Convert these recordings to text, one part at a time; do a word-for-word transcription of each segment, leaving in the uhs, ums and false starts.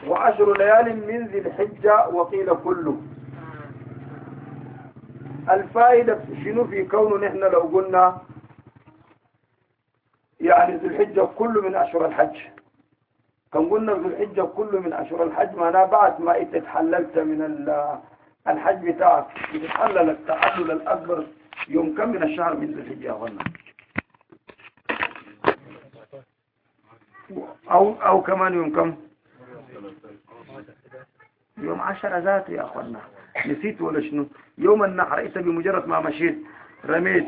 وعشر ليال من ذي الحجة وقيل كله. الفائدة شنو في كونه نحن لو قلنا يعني ذي الحجة كله من أشهر الحج، كان قلنا ذي الحجة كله من أشهر الحج معناه بعد ما أنت تحللت من الحج بتاعك بتتحلل التحلل الأكبر يوم كم من الشهر من ذي الحجة يا أخوانا؟ أو أو كمان يوم كم؟ يوم عشرة ذاته يا أخوانا، نسيت ولا شنو؟ يوم النحر أنت بمجرد ما مشيت رميت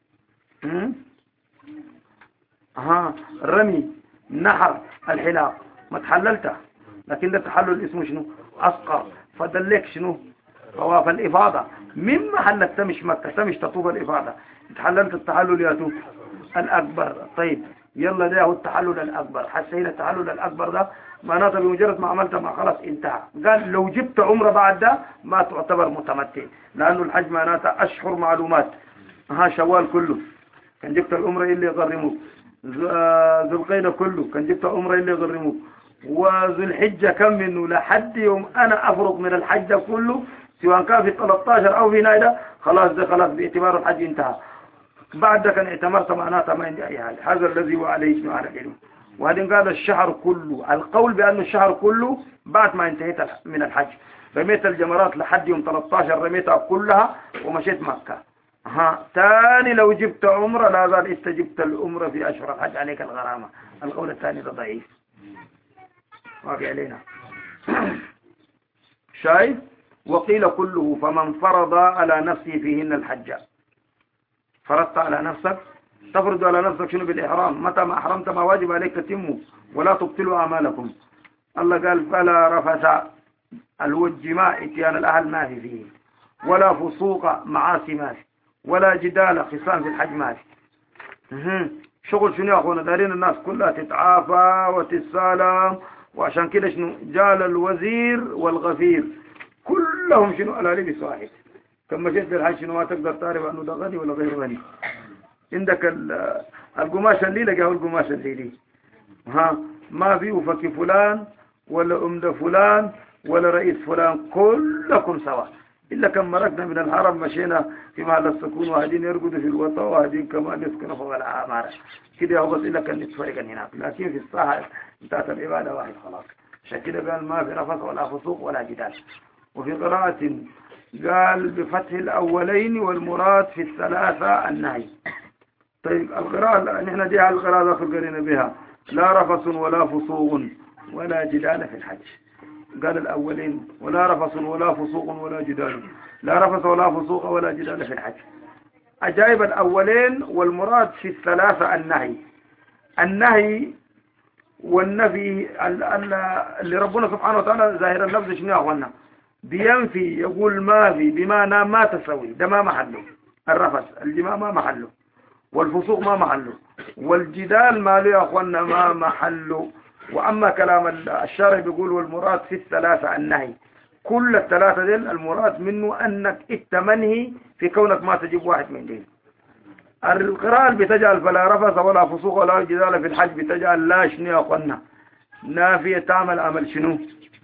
ها رمي نحر الحلاق ما تحللته، لكن ده تحلل اسمه شنو؟ أصغر، فدلك شنو؟ طواف الإفاضة من محلك تمش مكة تمش تطوف الإفاضة، تحللت التحلل يا تو الأكبر. طيب يلا ده هو التحلل الأكبر. حسينا التحلل الأكبر ده معناته بمجرد ما عملت ما خلاص انتهى. قال لو جبت عمره بعد ده ما تعتبر متمتع، لأنه الحج معناته أشهر معلومات. ها شوال كله كان جبت العمره اللي يغرموك، ذو القيدة كله كان جبت عمره اللي يغرموك، وذو الحجة كم منه لحد يوم أنا أفرق من الحج كله سواء كان في ثلاثة عشر أو في نايدة خلاص ده خلاص باعتبار الحج انتهى. بعد ده كان اعتمرت معناته ما عندي أي حاجة. هذا الذي هو عليه شنو على العلم. وبعدين قال الشهر كله، القول بأن الشهر كله بعد ما انتهيت من الحج رميت الجمرات لحد يوم ثلاثة عشر رميتها كلها ومشيت مكة. ها تاني لو جبت عمره لا زال انت جبت العمره في أشهر الحج عليك الغرامة. القول الثاني ده ضعيف واقع علينا. شايف؟ وقيل كله فمن فرض على نفسه فيهن الحج. فرضت على نفسك، تفرض على نفسك شنو؟ بالإحرام. متى ما أحرمت ما واجب عليك تتمه ولا تبطلوا أعمالكم. الله قال فلا رفث، الوجماء اتيان الأهل ما في فيه، ولا فسوق معاصي ما في، ولا جدال خصام في الحج ما في. شغل شنو يا أخوانا؟ دارين الناس كلها تتعافى وتتسالم، وعشان كده شنو؟ جال الوزير والغفير كلهم شنو؟ على لبس واحد. كما مشيت بالحج شنو ما تقدر تعرف أنه ده غني ولا غير غني. عندك القماش اللي لقاه القماش اللي ها ما في وفكي فلان ولا أمد فلان ولا رئيس فلان، كلكم سوا. إلا كم مرقنا من الحرم مشينا في محل السكون وهدين يرقدوا في الوطا وهدين كمان يسكنوا فوق العمارة كده هو بس. إلا كان نتفرق هناك، لكن في الصحة انتهت العبادة واحد خلاص. عشان كده قال ما في رفث ولا فسوق ولا جدال. وفي قراءة قال بفتح الأولين والمراد في الثلاثة النهي. طيب القراءة نحن دي على القراءة في قرينا بها لا رفث ولا فسوق ولا جدال في الحج. قال الأولين ولا رفث ولا فسوق ولا جدال، لا رفث ولا فسوق ولا جدال في الحج. أجايب الأولين والمراد في الثلاثة النهي. النهي والنفي اللي ربنا سبحانه وتعالى ظاهر اللفظ شنو يا أخوانا؟ بينفي، يقول ما في بمعنى ما تسوي، ده ما محله. الرفث الجماع ما محله، والفسوق ما محله، والجدال ما له يا أخوانا ما محله. وأما كلام الشارع بيقول والمراد في الثلاثة النهي، كل الثلاثة دين المراد منه أنك التمنهي في كونك ما تجيب واحد من دين. القراءة بتجعل فلا رفث ولا فسوق ولا جدال في الحج بتجعل لا شنو يا أخوانا؟ نافية تعمل عمل شنو؟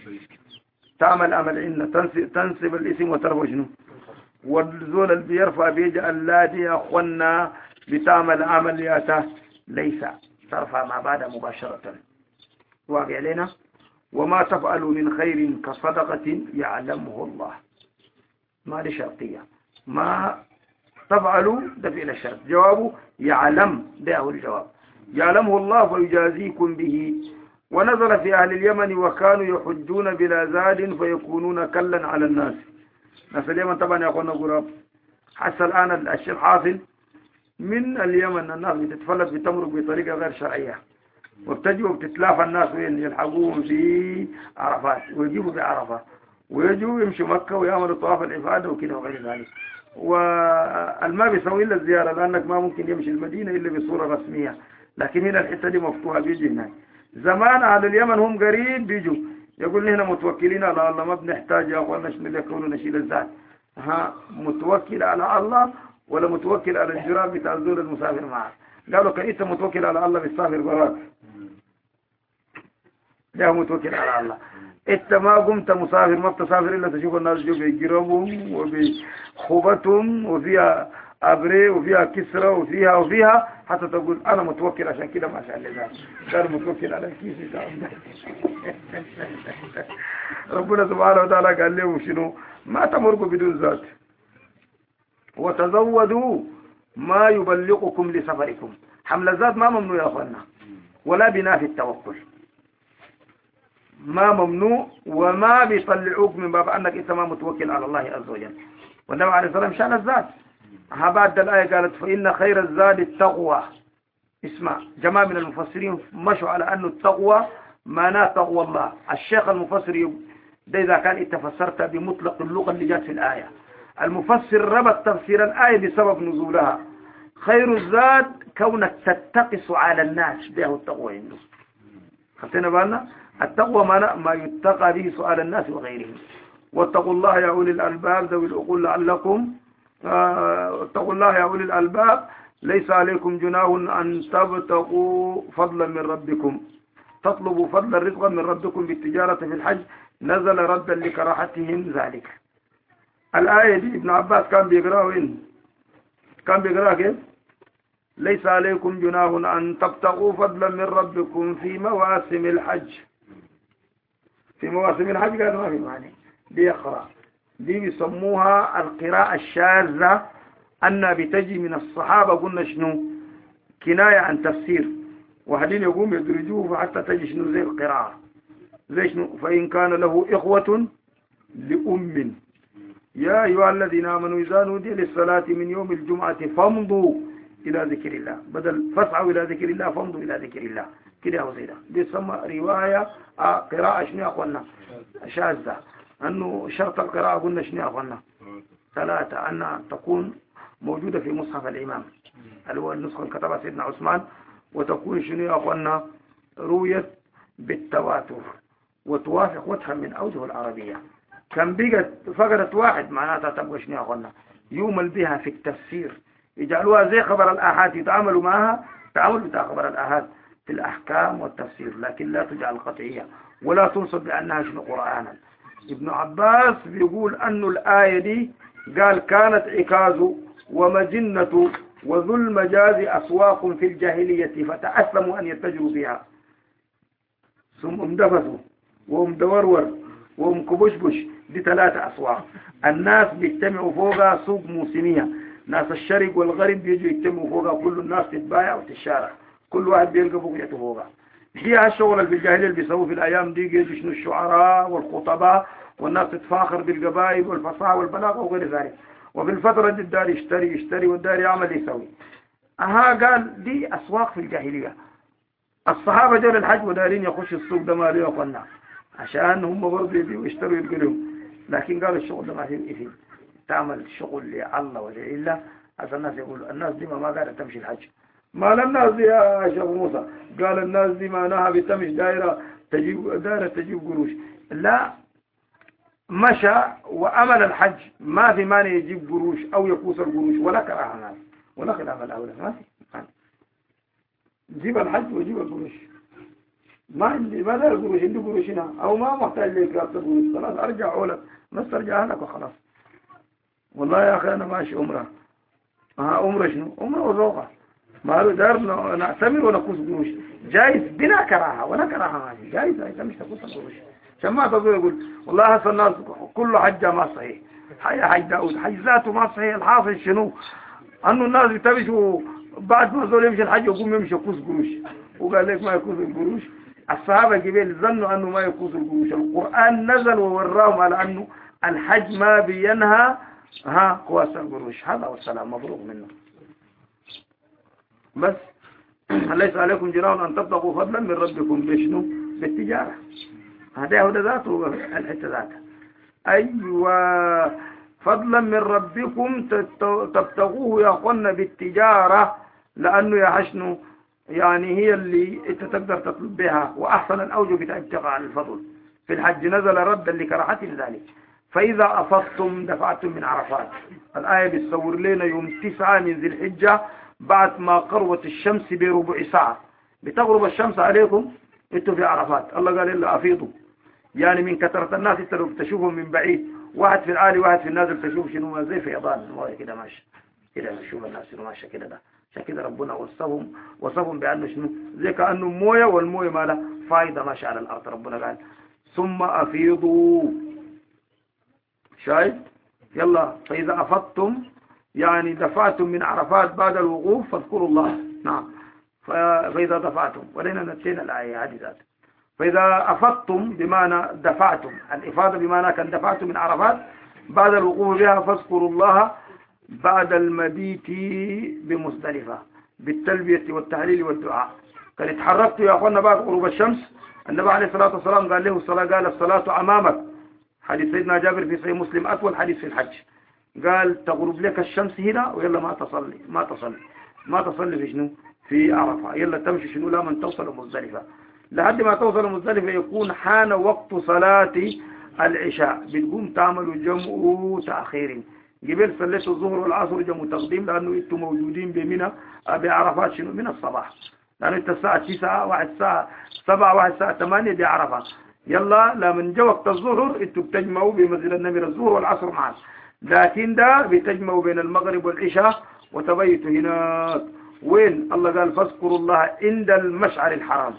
تعمل عمل إن تنسب, تنسب الاسم وترفع شنو؟ والزول اللي بيرفع بيجعل لا دي يا أخوانا بتعمل عملياته ليس ترفع مع بعد مباشرة. واقع علينا. وما تفعل من خير كصدقة يعلمه الله، ما دي شرطية. ما تفعلوا ده فعل الشرط، جوابه يعلم، ده هو الجواب. يعلمه الله ويجازيكم به. ونزل في أهل اليمن وكانوا يحجون بلا زاد فيكونون كلا على الناس. ناس اليمن طبعا يقولون قراب. حتى الآن الشيء حاصل من اليمن الناس بتتفلت بتمرق بطريقة غير شرعية، وبتجوا وبتتلافى الناس وين يلحقوهم في عرفات ويجيبوا بعرفة ويجوا يمشوا مكة ويعملوا طواف العبادة وكده وغير ذلك. والما بيسوي إلا الزيارة، لأنك ما ممكن يمشي المدينة إلا بصورة رسمية. لكن هنا الحتة دي مفتوحة بيجي هناك. زمان على اليمن هم قريب بيجوا يقول هنا متوكلين على الله ما بنحتاج يا أخوانا شنو يكونوا نشيل الذات. ها متوكل على الله ولا متوكل على الجراب بتاع الزول المسافر معه؟ قالوا كأنت متوكل على الله بالسافر براك. ده متوكل على الله. انت ما قمت مسافر ما بتسافر الا تشوف الناس جو بيجربهم وبخوبتهم وفيها ابري وفيها كسرة وفيها وفيها حتى تقول انا متوكل عشان كده ما شاء الله كان متوكل على الكيس ربنا سبحانه وتعالى قال لهم شنو ما تمرقوا بدون ذات وتزودوا ما يبلغكم لسفركم. حمل الذات ما ممنوع يا اخوانا ولا بناء في التوكل ما ممنوع وما بيطلعوك من باب انك انت ما متوكل على الله عز وجل. والنبي عليه الصلاه والسلام شان الذات بعد الآية قالت فإن خير الزاد التقوى. اسمع جماعة من المفسرين مشوا على أن التقوى معناه تقوى الله. الشيخ المفسر ده إذا كان انت فسرت بمطلق اللغة اللي جات في الآية. المفسر ربط تفسير الآية بسبب نزولها. خير الزاد كونك تتقص على الناس ده هو التقوى عنده. خدتنا بالنا التقوى ما ما يتقى به سؤال الناس وغيرهم. واتقوا الله يا أولي الألباب ذوي العقول لعلكم اتقوا الله يا أولي الألباب ليس عليكم جناح أن تبتغوا فضلا من ربكم تطلبوا فضلا رزقا من ربكم بالتجارة في الحج نزل ردا لكراهتهم ذلك. الآية دي ابن عباس كان بيقرأها وين كان بيقرأها كيف ليس عليكم جناح أن تبتغوا فضلا من ربكم في مواسم الحج. في مواسم الحج قال ما في معنى بيقرأ دي بيسموها القراءة الشاذة أنها بتجي من الصحابة. قلنا شنو كناية عن تفسير وحدين يقوم يدرجوه حتى تجي شنو زي القراءة زي شنو فإن كان له إخوة لأم يا أيها الذين آمنوا إذا نودي للصلاة من يوم الجمعة فامضوا إلى ذكر الله بدل فاسعوا إلى ذكر الله فامضوا إلى ذكر الله كده هو زي ده بيسمى رواية آه قراءة شنو يا أخوانا شاذة. أنه شرط القراءة قلنا شنو يا أخوانا ثلاثة أنها تكون موجودة في مصحف الإمام اللي هو النسخة اللي كتبها سيدنا عثمان وتكون شنو يا أخوانا رويت بالتواتر وتوافق وجها من أوجه العربية. كان بقت فقدت واحد معناتها تبقى شنو يا أخوانا يؤمل بها في التفسير يجعلوها زي خبر الآحاد يتعاملوا معها تعامل بتاع خبر الآحاد في الأحكام والتفسير لكن لا تجعل قطعية ولا تنصب بأنها شنو قرآنا. ابن عباس بيقول أن الآية دي قال كانت عكاز ومجنة وذو المجاز أسواق في الجاهلية فتأثموا أن يتجروا بها ثم امدفثوا وامدورور وامكبشبش دي ثلاثة أسواق الناس بيجتمعوا فوقها سوق موسمية. ناس الشرق والغرب بيجوا يجتمعوا فوقها كل الناس تتبايع وتتشارع كل واحد بيلقى بقيته فوقها. هي هالشغل اللي في الجاهلية اللي بيسووه في الأيام دي يجوا شنو الشعراء والخطباء والناس تتفاخر بالقبائل والفصاحة والبلاغة وغير ذلك. وفي الفترة دي الدار يشتري يشتري والدار يعمل يسوي. أها قال دي أسواق في الجاهلية. الصحابة جاءوا للحج ودارين يخش السوق ده ما ليه وقلنا عشان هم برضه يبيعوا ويشتروا يلقلهم. لكن قالوا الشغل ده ما فيه إثم تعمل شغل لله ولله. عشان الناس يقولوا الناس دي ما ما قاعدة تمشي الحج ما الناس دي يا شيخ موسى قال الناس دي معناها بتمشي دائرة تجيب دائرة تجيب قروش. لا مشى وأمل الحج ما في مانع يجيب قروش أو يقوس القروش ولا كراهة ناس ولا خلاف الأولى ما في جيب الحج وجيب القروش ما عندي ما دار قروش عندي قروش هنا أو ما محتاج لك رابط قروش خلاص أرجع أولك ما استرجع لك وخلاص. والله يا أخي أنا ماشي عمرة ها عمرة شنو عمرة وذوقة ما له دار نعتمر ونقوس قروش جائز بلا كراهة ولا كراهة ما في جائز أنت مش تقوس القروش عشان ما تقول يقول والله هسه الناس كله حجة ما صحيح حي حج داود حج ذاته ما صحيح. الحاصل شنو أنه الناس بتمشوا بعد ما زول يمشي الحج يقوم يمشي يقوس قروش وقال لك ما يقوس القروش. الصحابة قبل ظنوا أنه ما يقوس القروش. القرآن نزل ووراهم على أنه الحج ما بينهى ها قواس القروش. هذا والسلام مبروك منه. بس ليس عليكم جناح أن تبتغوا فضلا من ربكم بشنو بالتجارة. هذا هو ذاته الحته ذاته. أيوة فضلا من ربكم تبتغوه يا أخوانا بالتجارة لأنه يا حشنو يعني هي اللي انت تقدر تطلب بها وأحسن الأوجه بتاع ابتغاء الفضل. في الحج نزل ردا لكراهة ذلك. فإذا أفضتم دفعتم من عرفات. الآية بتصور لنا يوم تسعة من ذي الحجة بعد ما قربت الشمس بربع ساعة بتغرب الشمس عليكم انتوا في عرفات. الله قال إلا أفيضوا، يعني من كثرة الناس انت لو تشوفهم من بعيد، واحد في العالي واحد في النازل، تشوف شنو ما زي فيضان المويه كده ماشي كده، نشوف الناس شنو ماشي كده. ده عشان كده ربنا وصفهم وصفهم بأنه شنو زي كأنه مويه، والمويه ما له فايدة ماشي على الأرض. ربنا قال ثم أفيضوا، شايف؟ يلا فإذا أفضتم يعني دفعتم من عرفات بعد الوقوف فاذكروا الله. نعم، فإذا دفعتم، ولينا نتينا الآية هذه ذات. فإذا أفضتم بمعنى دفعتم، الإفاضة بمعنى كان دفعتم من عرفات بعد الوقوف بها، فاذكروا الله بعد المبيت بمزدلفة بالتلبية والتهليل والدعاء. كان اتحركت يا أخوانا بعد غروب الشمس، النبي عليه الصلاة والسلام قال له الصلاة، قال الصلاة أمامك، حديث سيدنا جابر في صحيح مسلم، أطول حديث في الحج. قال تغرب لك الشمس هنا ويلا ما تصلي ما تصلي ما تصلي في شنو في عرفة، يلا تمشي شنو لا من توصل مزدلفة. لحد ما توصل مزدلفة يكون حان وقت صلاة العشاء، بتقوم تعمل جمع تأخير. قبل صليت الظهر والعصر جمع تقديم، لأنه انتم موجودين بمنى بعرفات شنو من الصباح، لأنه انت الساعة تسعة واحد الساعة سبعة واحد الساعة ثمانية بعرفة. يلا لمن جاء وقت الظهر انتم بتجمعوا بمسجد النمر الظهر والعصر معا، لكن ده بتجمعوا بين المغرب والعشاء وتبيتوا هناك. وين الله قال فاذكروا الله عند المشعر الحرام،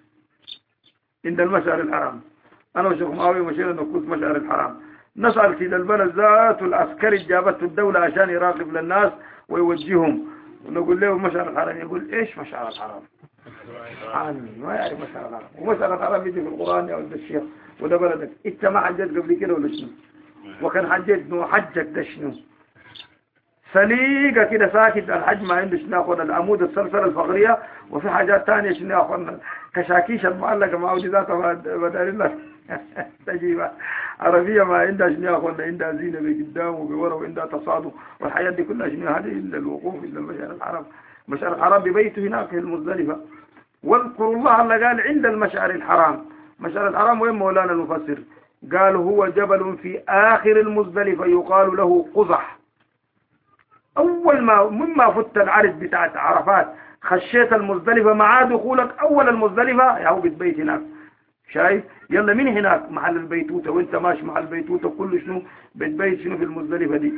عند المشعر الحرام. أنا وشيخ معاوية مشينا نقول مشعر الحرام، نسأل كده البلد ذات العسكري جابته الدولة عشان يراقب للناس ويوجههم، ونقول له مشعر الحرام، يقول إيش مشعر الحرام؟ عني ما يعرف مشعر الحرام. ومشعر الحرام يجي في القرآن يا ولد الشيخ، وده بلدك أنت ما حجيت قبل كده ولا شنو؟ وكان حجيت نو حجك ده شنو؟ سليقة كده ساكت، الحج ما عنده شنو ياخذ العمود السلسلة الفقرية، وفي حاجات ثانية شنو ياخذ كشاكيش المعلقة مع ذاتها بدل الله تجيبها عربية ما عندها شنو ياخذ، عندها زينة بقدام وبورا وعندها تصادم، والحياة دي كلها شنو هذه إلا الوقوف إلا المشعر الحرام. المشعر الحرام ببيته هناك في المزدلفة. واذكروا الله اللي قال عند المشعر الحرام. مشعر الحرام وين مولانا المفسر؟ قال هو جبل في آخر المزدلفة يقال له قزح. أول ما مما فت العرض بتاعت عرفات خشيت المزدلفة مع دخولك أول المزدلفة يا هو بتبيت هناك، شايف؟ يلا من هناك محل البيتوتة، وانت ماشي محل البيتوتة كله شنو بتبيت شنو في المزدلفة دي،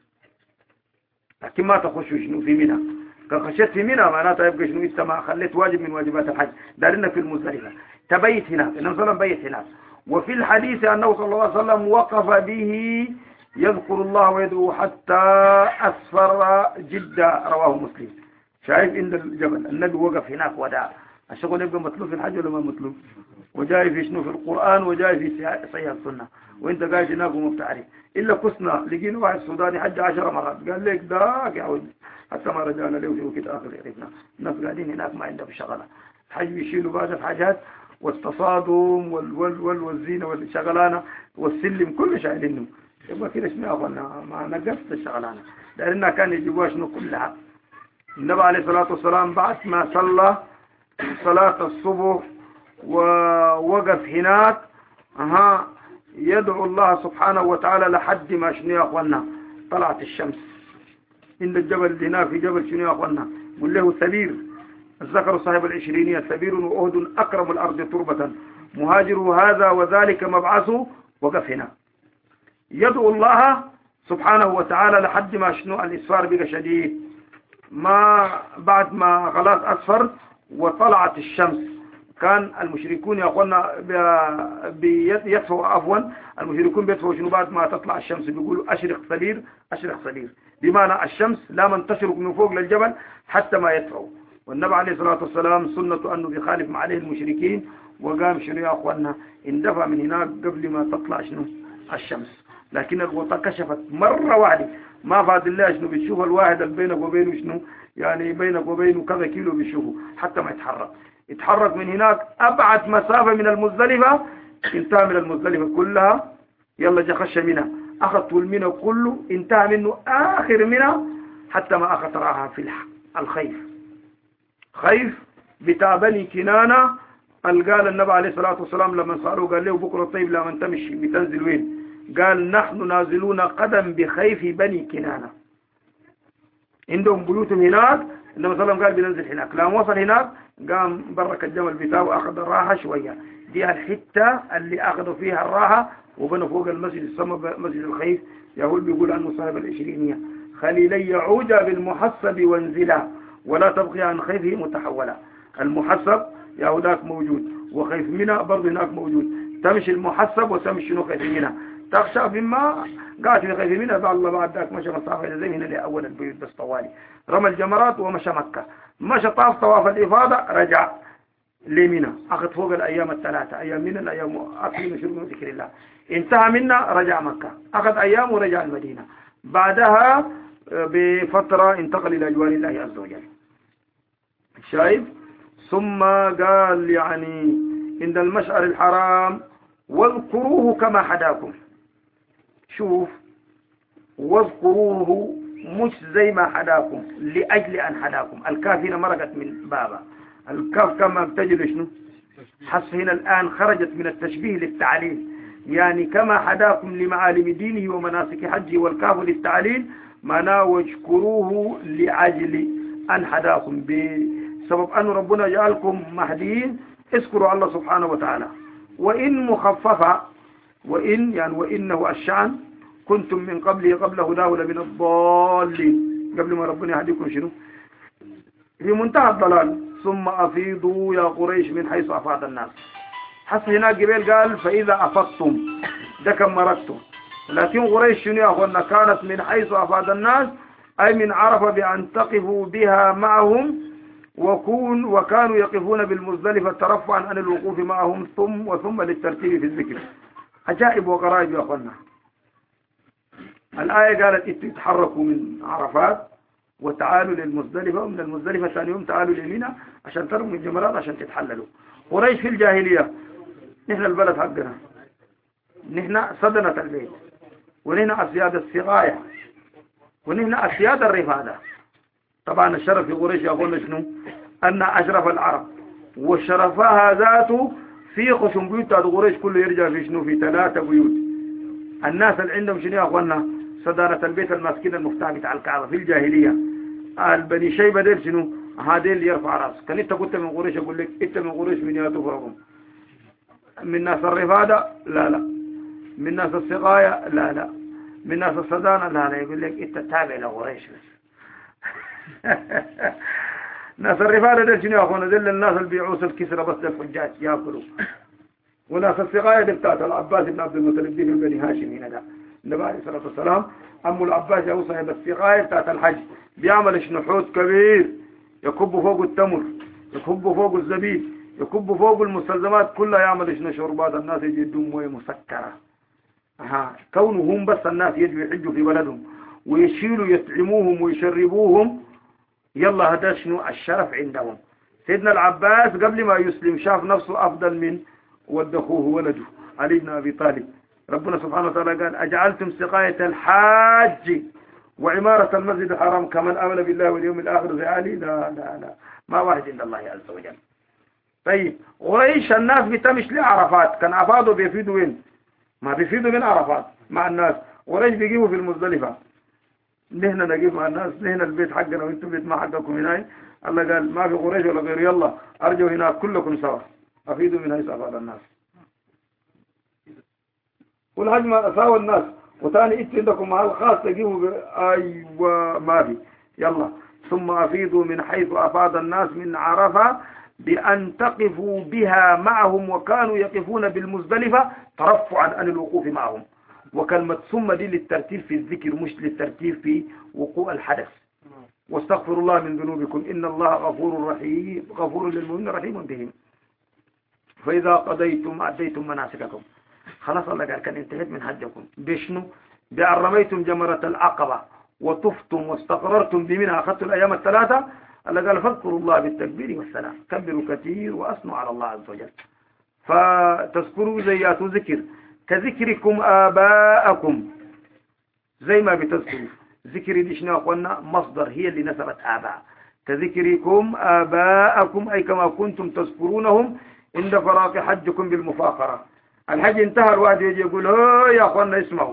لكن ما تخش شنو في منى. كخشيت في منى معناتها يبقى شنو انت ما خليت واجب من واجبات الحج، دارنا في المزدلفة تبيت هناك. النبي صلى الله عليه وسلم بيت هناك. وفي الحديث أنه صلى الله عليه وسلم وقف به يذكر الله ويدعو حتى أسفر جدا، رواه مسلم. شايف عند الجبل النبي وقف هناك وداع. الشغل يبقى مطلوب في الحج ولا ما مطلوب؟ وجاي في شنو في القرآن وجاي في صحيح السنة، وانت قاعد هناك وما بتعرف. إلا كسنا لقينا واحد سوداني حج عشر مرات قال لك داك يا ولد، حتى ما رجعنا له في وقت آخر عرفنا الناس قاعدين هناك ما عندهم شغلة. الحج بيشيلوا بعض الحاجات والتصادم وال وال وال والزينة والشغلانة والسلم كله شايلينه. يبقى كده شنو أخوانا ما نقصت الشغلانة، لأننا كان يجيبوها شنو كلها. النبي عليه الصلاة والسلام بعد ما صلى صلاة الصبح ووقف هناك أها يدعو الله سبحانه وتعالى لحد ما شنو يا أخوانا طلعت الشمس عند الجبل هناك في جبل شنو يا أخوانا قل له ثبير. الذكر صاحب العشرينية ثبير وأهد أكرم الأرض تربة مهاجر هذا وذلك مبعثه. وقف هنا يدعو الله سبحانه وتعالى لحد ما شنو الإسفار بقى شديد، ما بعد ما خلاص أسفر وطلعت الشمس. كان المشركون يا أخوانا بيدفعوا عفوا المشركون بيدفعوا شنو بعد ما تطلع الشمس بيقولوا أشرق صبير أشرق صبير، بمعنى الشمس لا من تشرق من فوق للجبل حتى ما يدفعوا. والنبي عليه الصلاة والسلام سنة أنه بيخالف مع عليه المشركين وقام شنو يا أخوانا اندفع من هناك قبل ما تطلع شنو الشمس. لكن الغطاء كشفت مرة واحدة ما فاد الله شنو بتشوف الواحد اللي بينك وبينه شنو يعني بينك وبينه كذا كيلو بيشوفه حتى ما يتحرك. يتحرك من هناك أبعد مسافة من المزدلفة، انتهى من المزدلفة كلها يلا جا خش منها أخذ طول منها كله انتهى منه آخر منها حتى ما أخذ راها في الخيف. خيف بتاع بني كنانة. قال النبي عليه الصلاة والسلام لما سألوه قال له بكرة طيب لما تمشي بتنزل وين؟ قال نحن نازلون قدم بخيف بني كنانة، عندهم بيوتهم هناك. النبي صلى الله عليه وسلم قال بننزل هناك. لما وصل هناك قام برك الجمل بتاعه وأخذ الراحة شوية. دي الحتة اللي أخذوا فيها الراحة وبنوا فوق المسجد السمى مسجد الخيف. يقول بيقول عنه صاحب العشرينية: خليلي يعود بالمحسب وانزلا ولا تبقي عن خيفه متحولا. المحسب يهوداك موجود وخيف منها برضه هناك موجود. تمشي المحسب وتمشي شنو خيف منها. تخشى بما قاعد في خيف منها بعد الله بعد ذاك مشى مسافة زي هنا لأول البيوت بس طوالي. رمى الجمرات ومشى مكة. مشى طاف طواف الإفاضة رجع لمنى. أخذ فوق الأيام الثلاثة أيام من الأيام أكل وشرب وذكر الله. انتهى منا رجع مكة. أخذ أيام ورجع المدينة. بعدها بفترة انتقل إلى جوار الله عز وجل. شايف؟ ثم قال يعني عند المشعر الحرام: واذكروه كما حداكم. شوف، واذكروه مش زي ما حداكم، لأجل أن حداكم. الكاف هنا مرقت من بابا. الكاف كما بتجد شنو؟ حس هنا الآن خرجت من التشبيه للتعليل، يعني كما حداكم لمعالم دينه ومناسك حجه، والكاف للتعليل معناه واذكروه لأجل أن حداكم، بسبب أن ربنا جعلكم مهديين. اذكروا الله سبحانه وتعالى. وإن مخففة، وإن يعني وإنه الشأن كنتم من قبله قبل هداه لمن الضالين. قبل ما ربنا يهديكم شنو؟ في منتهى الضلال. ثم أفيضوا يا قريش من حيث أفاض الناس. حس هناك قبل قال: فإذا أفضتم، ده كم مرقتم. لكن قريش شنو يا أخوانا؟ كانت من حيث أفاض الناس، أي من عرف بأن تقفوا بها معهم، وكون وكانوا يقفون بالمزدلفة ترفعا عن الوقوف معهم، ثم وثم للترتيب في الذكر. عجائب وغرائب يا أخوانا. الآية قالت اتحركوا من عرفات وتعالوا للمزدلفة، ومن المزدلفة ثاني يوم تعالوا لمنى عشان ترموا الجمرات عشان تتحللوا. قريش في الجاهلية: نحن البلد حقنا، نحن صدنة البيت، ونحن أسياد السقاية، ونحن أسياد الرفادة. طبعا الشرف في قريش يا أخوانا شنو؟ أن أشرف العرب، وشرفها ذاته في خشم بيوت قريش كله يرجع في شنو؟ في ثلاثة بيوت. الناس اللي عندهم شنو يا أخوانا؟ صدارة البيت الماسكين المفتاح بتاع الكعبة في الجاهلية. البني شيبة ديل شنو؟ هذيل اللي يرفع راسك. كان انت كنت من قريش اقول لك انت من قريش من ياتفرهم. من ناس الرفادة لا لا، من ناس السقاية لا لا، من ناس الصدانة لا لا، يقول لك انت تابع لقريش بس. ناس الرفادة ديل شنو يا اخوانا؟ ديل الناس اللي بيعوس الكسرة بس للحجاج ياكلوا. وناس السقاية دي بتاعت العباس بن عبد المطلب دي في بني هاشم هنا ده. النبي عليه الصلاة والسلام أم العباس يا صاحب السقاية بتاعت الحج بيعمل شنحوت كبير يكب فوق التمر، يكب فوق الزبيب، يكب فوق المستلزمات كلها، يعمل شنو شربات. الناس يجدوا مويه مسكرة. ها كونهم بس الناس يجوا يحجوا في بلدهم ويشيلوا يطعموهم ويشربوهم. يلا هذا شنو الشرف عندهم. سيدنا العباس قبل ما يسلم شاف نفسه أفضل من ولد أخوه ولده علي بن أبي طالب. ربنا سبحانه وتعالى قال: أجعلتم سقاية الحاج وعمارة المسجد الحرام كمن آمن بالله واليوم الآخر زي علي؟ لا لا لا، ما واحد عند الله عز وجل. طيب قريش الناس بتمش لعرفات، كان أفاضوا بيفيدوا وين؟ ما بيفيدوا من عرفات مع الناس. قريش بيجيبوا في المزدلفة. نحن نجيب مع الناس، نحن البيت حقنا وانتم بيت ما حقكم هنا. الله قال ما في قريش ولا غير، يلا أرجوا هنا كلكم سوا، أفيدوا من حيث أفاد الناس. والحج ما ساوى الناس. وثاني إنت عندكم محل خاص تجيبوا أيوة ما في، يلا ثم أفيضوا من حيث أفاض الناس من عرفة بأن تقفوا بها معهم، وكانوا يقفون بالمزدلفة ترفعا عن الوقوف معهم. وكلمة ثم دي للترتيب في الذكر مش للترتيب في وقوع الحدث. واستغفروا الله من ذنوبكم إن الله غفور رحيم، غفور للمؤمنين رحيم بهم. فإذا قضيتم أديتم مناسككم، خلاص الله قال كان انتهيت من حجكم بشنو؟ بأن رميتم جمرة العقبة وطفتم واستقررتم بمنها، أخذتوا الأيام الثلاثة. الله قال فاذكروا الله بالتكبير والسلام، كبروا كثير وأثنوا على الله عز وجل. فتذكروا زيات ذكر كذكركم آباءكم، زي ما بتذكروا. ذكر دي شنو أخوانا؟ مصدر، هي اللي نسبت آباء. كذكركم آباءكم أي كما كنتم تذكرونهم عند فراق حجكم بالمفاخرة. الحج انتهى، الواحد يجي يقول هو يا أخوانا اسمعوا،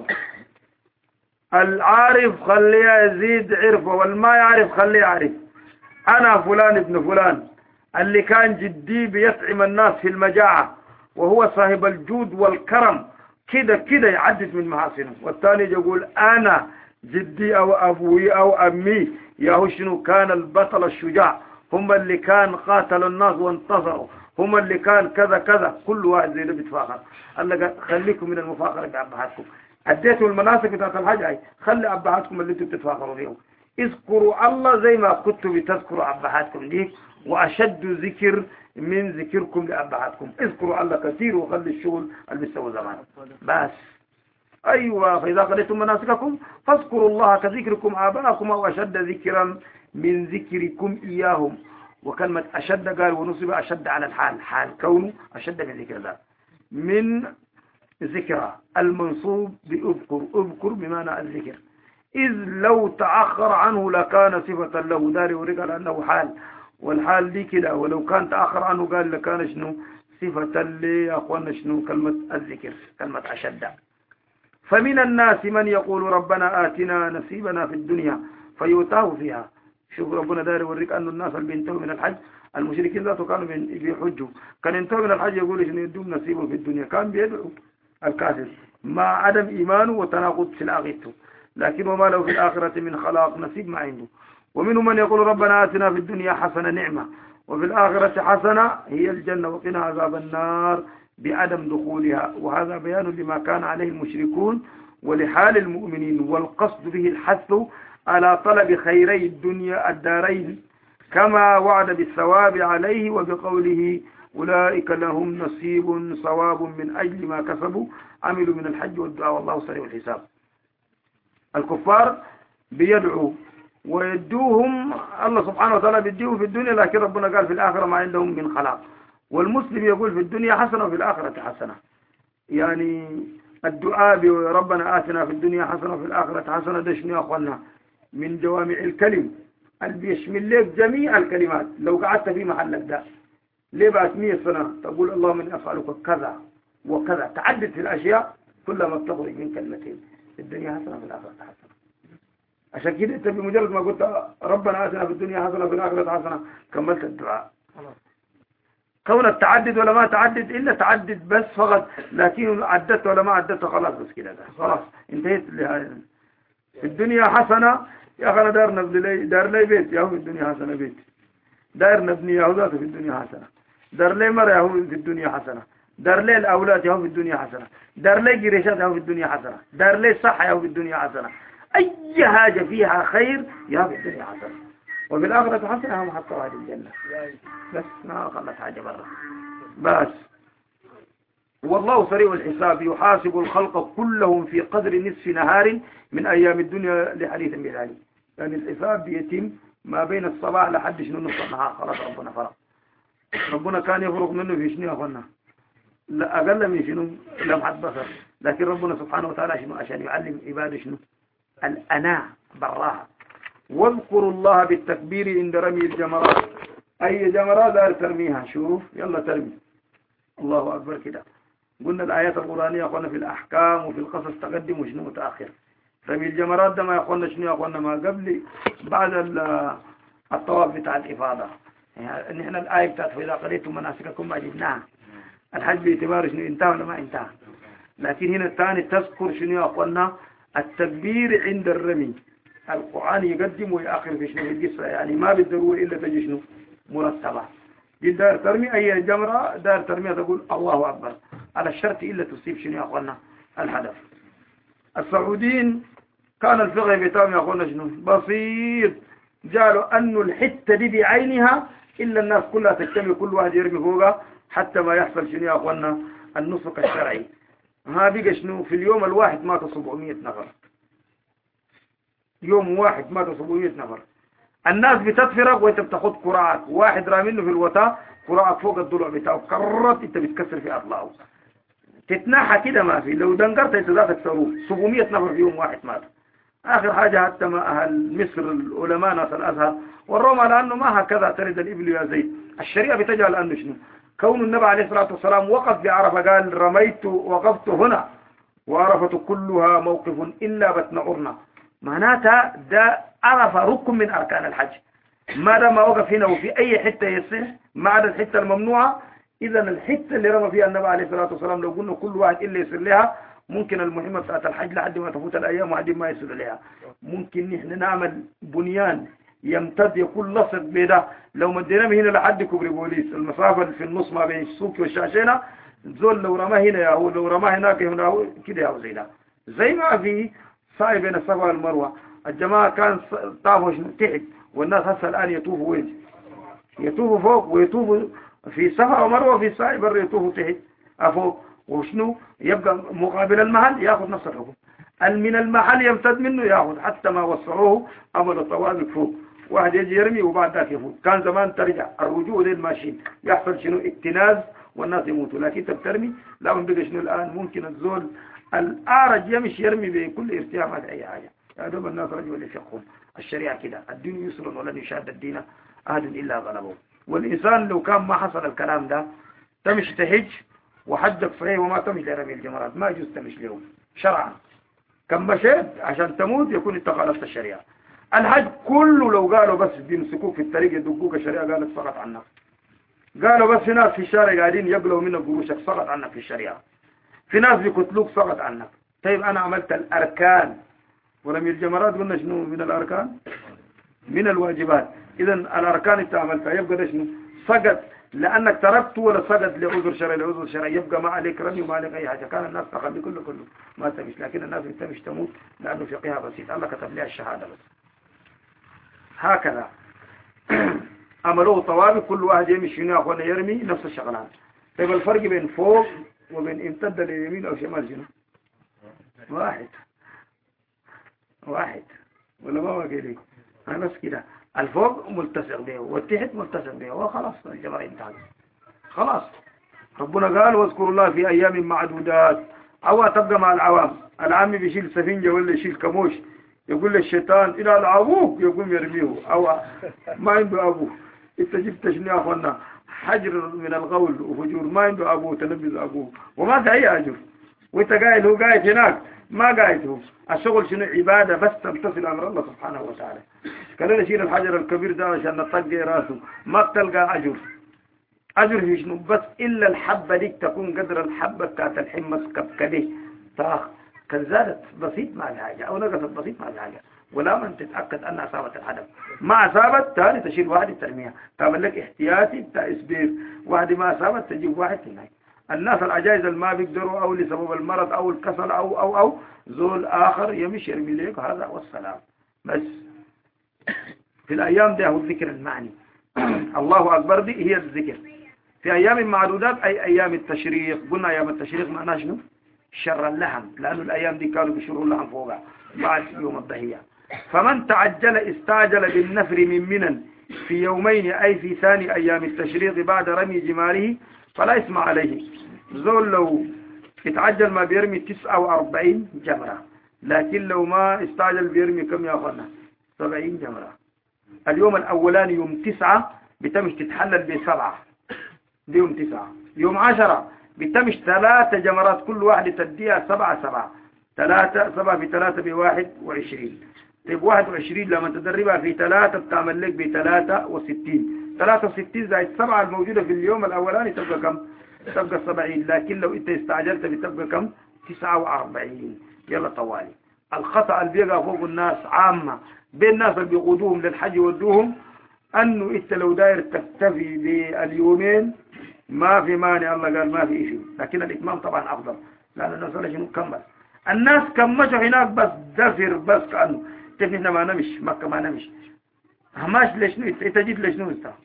العارف خليه يزيد عرفه، والما يعرف خليه يعرف. أنا فلان ابن فلان اللي كان جدي بيطعم الناس في المجاعة وهو صاحب الجود والكرم كده كده يعدد من محاسنه. والثاني يقول أنا جدي أو أبوي أو أمي يا شنو كان البطل الشجاع، هم اللي كان قاتل الناس وانتصروا، هم اللي كان كذا كذا. كل واحد زي اللي بيتفاخر. الله خليكم من المفاخرة بأبهاتكم. أديتوا المناسك بتاعت الحاجة هاي، خلي أبهاتكم اللي انتوا بتتفاخروا فيهم. اذكروا الله زي ما كنتوا بتذكروا أبهاتكم دي، وأشد ذكر من ذكركم لأبهاتكم. اذكروا الله كثير وخلي الشغل اللي بيسووا زمان بس. أيوة، فإذا قضيتم مناسككم فاذكروا الله كذكركم آباءكم أو أشد ذكرا من ذكركم إياهم. وكلمة أشد قال ونصب أشد على الحال، حال كونه أشد من ذكر ذا من ذكرى المنصوب بأذكر، أذكر بمعنى الذكر. إذ لو تأخر عنه لكان صفة له، داري ورقل أنه حال، والحال دي كده، ولو كان تأخر عنه قال لكان شنو صفة لي يا أخوانا شنو كلمة الذكر، كلمة أشد. فمن الناس من يقول ربنا آتنا نصيبنا في الدنيا فيؤتاه فيها. شوف ربنا داري يوريك أن الناس اللي بينتهوا من الحج، المشركين ذاته كانوا بيحجوا، كان ينتهوا من الحج يقول شنو يدوم نصيبه في الدنيا، كان بيدعو الكافر مع عدم إيمانه وتناقض في العقيدة، لكن وما له في الآخرة من خلاق، نصيب ما عنده. ومنهم من يقول ربنا آتنا في الدنيا حسنة نعمة وفي الآخرة حسنة هي الجنة وقنا عذاب النار بعدم دخولها. وهذا بيان لما كان عليه المشركون ولحال المؤمنين، والقصد به الحث على طلب خيري الدنيا الدارين كما وعد بالثواب عليه، وبقوله أولئك لهم نصيب صواب من أجل ما كسبوا عملوا من الحج والدعاء والله سريع الحساب. الكفار بيدعوا ويدوهم الله سبحانه وتعالى بيديهم في الدنيا، لكن ربنا قال في الآخرة ما عندهم من خلاق. والمسلم يقول في الدنيا حسنة وفي الآخرة حسنة، يعني الدعاء بربنا آتنا في الدنيا حسنة وفي الآخرة حسنة ده شنو يا أخوانا من جوامع الكلم اللي بيشمل لك جميع الكلمات. لو قعدت في محلك ده ليه بعد مية سنة تقول اللهم إني أسألك كذا وكذا، تعدد في الأشياء كلما بتخرج من كلمتين، في الدنيا حسنة في الآخرة حسنة. عشان كده أنت بمجرد ما قلت ربنا آتنا في الدنيا حسنة وفي الآخرة حسنة كملت الدعاء. كون التعدد ولا ما تعدد إلا تعدد بس فقط، لكن عددت ولا ما عددت خلاص بس كده خلاص انتهيت. في الدنيا حسنة يا أخي أنا دار نبني لي دار لي بيت يا هو في الدنيا حسنة بيت، دار نبني يا هو ذاته في الدنيا حسنة، دار لي مرة يا هو في الدنيا حسنة، دار لي الأولاد يا هو في الدنيا حسنة، دار لي جريشات يا هو في الدنيا حسنة، دار لي صحة يا هو في الدنيا حسنة. أي حاجة فيها خير يا هو في الدنيا حسنة، وفي الآخرة حسنة هم حطوا هذه الجنة بس ما خلت حاجة برا بس. والله سريع الحساب يحاسب الخلق كلهم في قدر نصف نهار من أيام الدنيا لحديث بذلك. يعني الحساب بيتم ما بين الصباح لحد شنو نصف النهار، خلاص ربنا فرق. ربنا كان يفرق منه في شنو يا أخوانا؟ لا أقل من شنو لمحة بصر، لكن ربنا سبحانه وتعالى شنو عشان يعلم عباده شنو الأناة براها. واذكروا الله بالتكبير عند رمي الجمرات، أي جمرات دار ترميها، شوف يلا ترمي الله أكبر كده. قلنا الآيات القرآنية يا أخوانا في الأحكام وفي القصص تقدم وشنو متأخر. رمي الجمرات ده ما يا أخوانا شنو يا أخوانا ما قبل بعد الطواف بتاع الإفاضة. يعني نحن الآية بتاعت فإذا قضيتم مناسككم ما جبناها، الحج باعتبار شنو انتهى ولا ما انتهى. لكن هنا الثاني تذكر شنو يا أخوانا التكبير عند الرمي. القرآن يقدم ويأخر في شنو في القصة، يعني ما بالضرورة إلا تجي شنو مرتبة. دي دار ترمي أي جمرة دار ترميها تقول الله أكبر على الشرط إلا تصيب شنو يا أخوانا الهدف. السعوديين كان الفقه بتاعهم يا أخوانا شنو بسيط، جالوا أنه الحتة دي بعينها إلا الناس كلها تجتمع كل واحد يرمي فوقها حتى ما يحصل شنو يا أخوانا النسك الشرعي. ها بقى شنو في اليوم الواحد مات سبعمية نفر، يوم واحد مات سبعمية نفر. الناس بتتفرق وانت بتاخد كراعك، واحد رامينه في الوتاء كراعك فوق الضلع بتاعه كرت انت بتكسر في اطلاعه تتنحى كده ما في، لو دنقرت انت ذاتك تروح. سبعمية نفر في يوم واحد مات. اخر حاجة حتى ما اهل مصر العلماء ناس الازهر وروم على انه ما هكذا ترد الابل يا زيد. الشريعة بتجعل انه شنو كون النبي عليه الصلاة والسلام وقف بعرفة قال رميت وقفت هنا وعرفة كلها موقف الا بطن عرنا، معناتها ده عرفة ركن من أركان الحج. ما دام وقف هنا وفي أي حتة يصح ما عدا الحتة الممنوعة. إذا الحتة اللي رمى فيها النبي عليه الصلاة والسلام لو قلنا كل واحد إلا يصير لها، ممكن المهمة بتاعت الحج لحد ما تفوت الأيام وحد ما يصير لها. ممكن نحن نعمل بنيان يمتد يكون لصق بيده، لو مدينا من هنا لحد كوبري بوليس المسافة في النص ما بين السوق والشاشينة، زول لو رماه هنا يا هو لو رماه هناك هنا كده يا هو زي ده. زي ما في صايب بين الصفا والمروة، الجماعة كان طافوا تحت، والناس هسه الآن يطوفوا وين؟ يطوفوا فوق ويطوفوا في صفا ومروة، وفي الساعي بر يطوفوا تحت أفوق. وشنو يبقى مقابل المحل ياخذ نفس الحكم، من المحل يمتد منه ياخذ حتى ما وصلوه عمل الطوابق فوق. واحد يجي يرمي وبعد ذاك يفوت. كان زمان ترجع الرجوع دي الماشين يحصل شنو اكتناز والناس يموتوا، لكن انت بترمي لا من بقى شنو الآن ممكن الزول الأعرج يمشي يرمي بكل ارتياح ما في أي حاجة. يا دوب الناس رجعوا لفقهم الشريعة كده، الدين يسر ولن يشاد الدين أحد إلا غلبه. والإنسان لو كان ما حصل الكلام ده تمشي تحج وحدك صحيح وما تمشي لرمي الجمرات، ما يجوز تمشي لهم شرعا. كم مشيت عشان تموت يكون انت خالفت الشريعة. الحج كله لو قالوا بس بيمسكوك في الطريق يدقوك الشريعة قالت سقط عنك. قالوا بس في ناس في الشارع قاعدين يقلوا منك قروشك سقط عنك في الشريعة. في ناس بيقتلوك سقط عنك. طيب أنا عملت الأركان ورمي الجمرات قلنا شنو من الأركان؟ من الواجبات. إذا الأركان انت عملتها يبقى ده شنو؟ سقط لأنك تركت ولا سقط لعذر شرعي لعذر شرعي، يبقى ما عليك رمي وما عليك أي حاجة. كان الناس تخلي كله كله ما تمش، لكن الناس بتمش تموت لأنه فقهها بسيط، الله كتب لها الشهادة بس. هكذا عملوه طوابق كل واحد يمشي هنا أخوانا يرمي نفس الشغلات. طيب الفرق بين فوق وبين امتد لليمين أو شمال شنو؟ واحد واحد ولا ما واقعي أنا بس كده. الفوق ملتصق به والتحت ملتصق به وخلاص الجماعة انتهت خلاص. ربنا قال واذكروا الله في أيام معدودات. أو تبقى مع العوام، العام بيشيل سفنجة ولا يشيل كموش يقول للشيطان إلى العبوك يقوم يرميه، أو ما عنده أبوه. انت جبت شنو يا أخوانا؟ حجر من الغول وفجور، ما عنده أبوه تنبذ أبوه وما في أي أجر، وانت قاعد هو قاعد هناك ما قاعد هو. الشغل شنو؟ عبادة بس تمتثل أمر الله سبحانه وتعالى. كان نشيل الحجر الكبير ده عشان نطقي راسه ما تلقى أجر. أجر في شنو؟ بس إلا الحبة ديك تكون قدر الحبة بتاعت الحمص كده طاخ كان زادت بسيط مع الحاجة أو نقصت بسيط مع الحاجة، ولا من تتأكد أنها أصابت الحدث. ما أصابت تاني تشيل واحد الترمية، تعمل لك احتياطي بتاع إسبير. واحد ما أصابت تجيب واحد هناك. الناس العجائز اللي ما بيقدروا أو لسبب المرض أو الكسل أو أو أو زول آخر يمشي يرمي لك هذا والسلام. بس في الأيام دي هو الذكر المعني. الله أكبر دي هي الذكر في أيام معدودات، أي أيام التشريق. قلنا أيام التشريق معناه شنو؟ شر اللحم، لأنه الأيام دي كانوا بيشروا اللحم فوقها بعد يوم الضحية. فمن تعجل استعجل بالنفر من منن في يومين أي في ثاني أيام التشريق بعد رمي جماره فلا اسم عليه. زول لو اتعجل ما بيرمي تسعة وأربعين جمرة، لكن لو ما استعجل بيرمي كم يا أخوانا؟ سبعين جمرة. اليوم الأولاني يوم تسعة بتمش تتحلل بسبعة، دي يوم تسعة. يوم عشرة بتمش ثلاثة جمرات كل واحدة تديها سبعة سبعة، ثلاثة سبعة في ثلاثة بواحد وعشرين. طيب واحد وعشرين لما تدربها في ثلاثة بتعمل لك بثلاثة وستين. ثلاثة وستين زائد سبعة الموجودة في اليوم الأولاني تبقى كم؟ تبقى سبعين. لكن لو انت استعجلت بتبقى كم؟ تسعة وأربعين. يلا طوالي. الخطأ اللي بيقع فوق الناس عامة بين الناس اللي بيقودوهم للحج يودوهم أنه انت لو داير تكتفي باليومين ما في مانع، الله قال ما في شيء، لكن الإتمام طبعا أفضل لأن الناس ولا شنو كمل. الناس كمشوا هناك بس دفر بس كأنه تفني ما نمش مكة ما نمش هماش ليش نو انت جيت ليش نو انت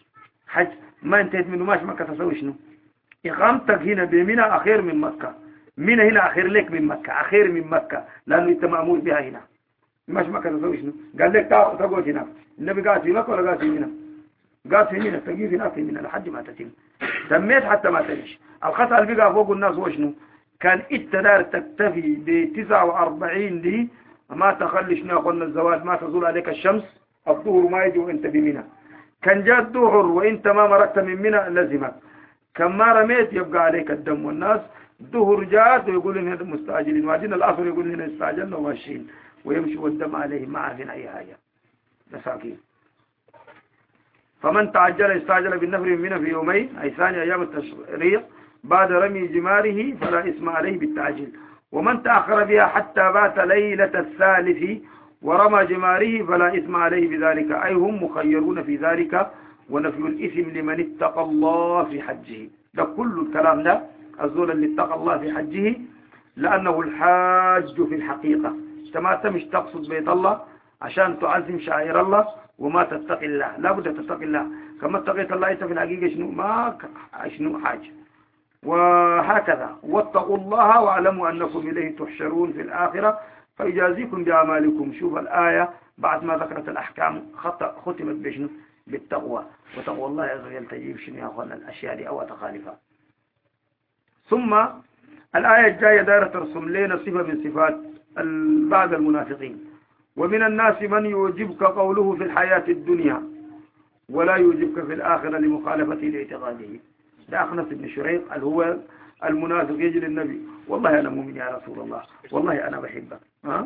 حج ما انتهت منه ماش مكة تسوي شنو؟ إقامتك هنا بمنى أخير من مكة، منى هنا أخير لك من مكة، أخير من مكة لأنه انت مأمور بها هنا. ماش مكة تسوي شنو؟ قال لك تقعد هناك. النبي قاعد في مكة ولا قاعد في منى؟ قاعد في منى. تجي هناك في منى لحد ما تتم سميت حتى ما تمشي. الخطأ اللي بقى فوق الناس هو شنو؟ كان انت دار تكتفي ب تسعة وأربعين دي ما تخلي شنو قلنا الزوال ما تزول عليك الشمس، الظهر ما يجي وانت بمنى. كان جاء الظهر وانت ما مرقت من منى لزمك، كان ما رميت يبقى عليك الدم. والناس الظهر جاءت ويقول لنا هذا مستعجلين، وبعدين العصر يقول لنا استعجلنا وماشيين ويمشي والدم عليه ما عارفين اي حاجه مساكين. فمن تعجل استعجل بالنفر من منى في يومين أي ثاني أيام التشريق بعد رمي جماره فلا إثم عليه بالتعجيل. ومن تأخر بها حتى بات ليلة الثالث ورمى جماره فلا إثم عليه بذلك، أي هم مخيرون في ذلك، ونفي الإثم لمن اتقى الله في حجه. ده كل الكلام ده الزول اللي اتقى الله في حجه، لأنه الحاج في الحقيقة. ما تمش تقصد بيت الله عشان تعزم شعائر الله وما تتقي الله، لا بد تتقي الله. كما اتقيت الله انت في الحقيقة شنو ما شنو حاجة. وهكذا واتقوا الله واعلموا أنكم إليه تحشرون في الآخرة فيجازيكم بأعمالكم. شوف الآية بعد ما ذكرت الأحكام ختمت بشنو؟ بالتقوى. وتقوى الله عز وجل تجيب شنو يا أخوانا الأشياء دي أو تخالفها. ثم الآية الجاية دائرة ترسم لنا صفة من صفات بعض المنافقين. ومن الناس من يعجبك قوله في الحياة الدنيا ولا يعجبك في الآخرة لمخالفته لاعتقاده. ده أخنس بن شريق اللي هو المنافق يجي للنبي والله أنا مؤمن يا رسول الله، والله أنا بحبك. ها؟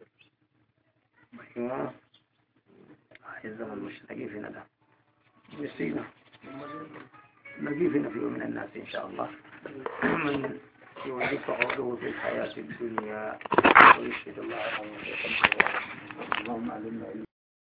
أيوة. الزمن مش نجيب هنا ده نسينا نجيب هنا في يوم من الناس إن شاء الله من يعجبك قوله في الحياة الدنيا ويشهد الله على اللهم علمنا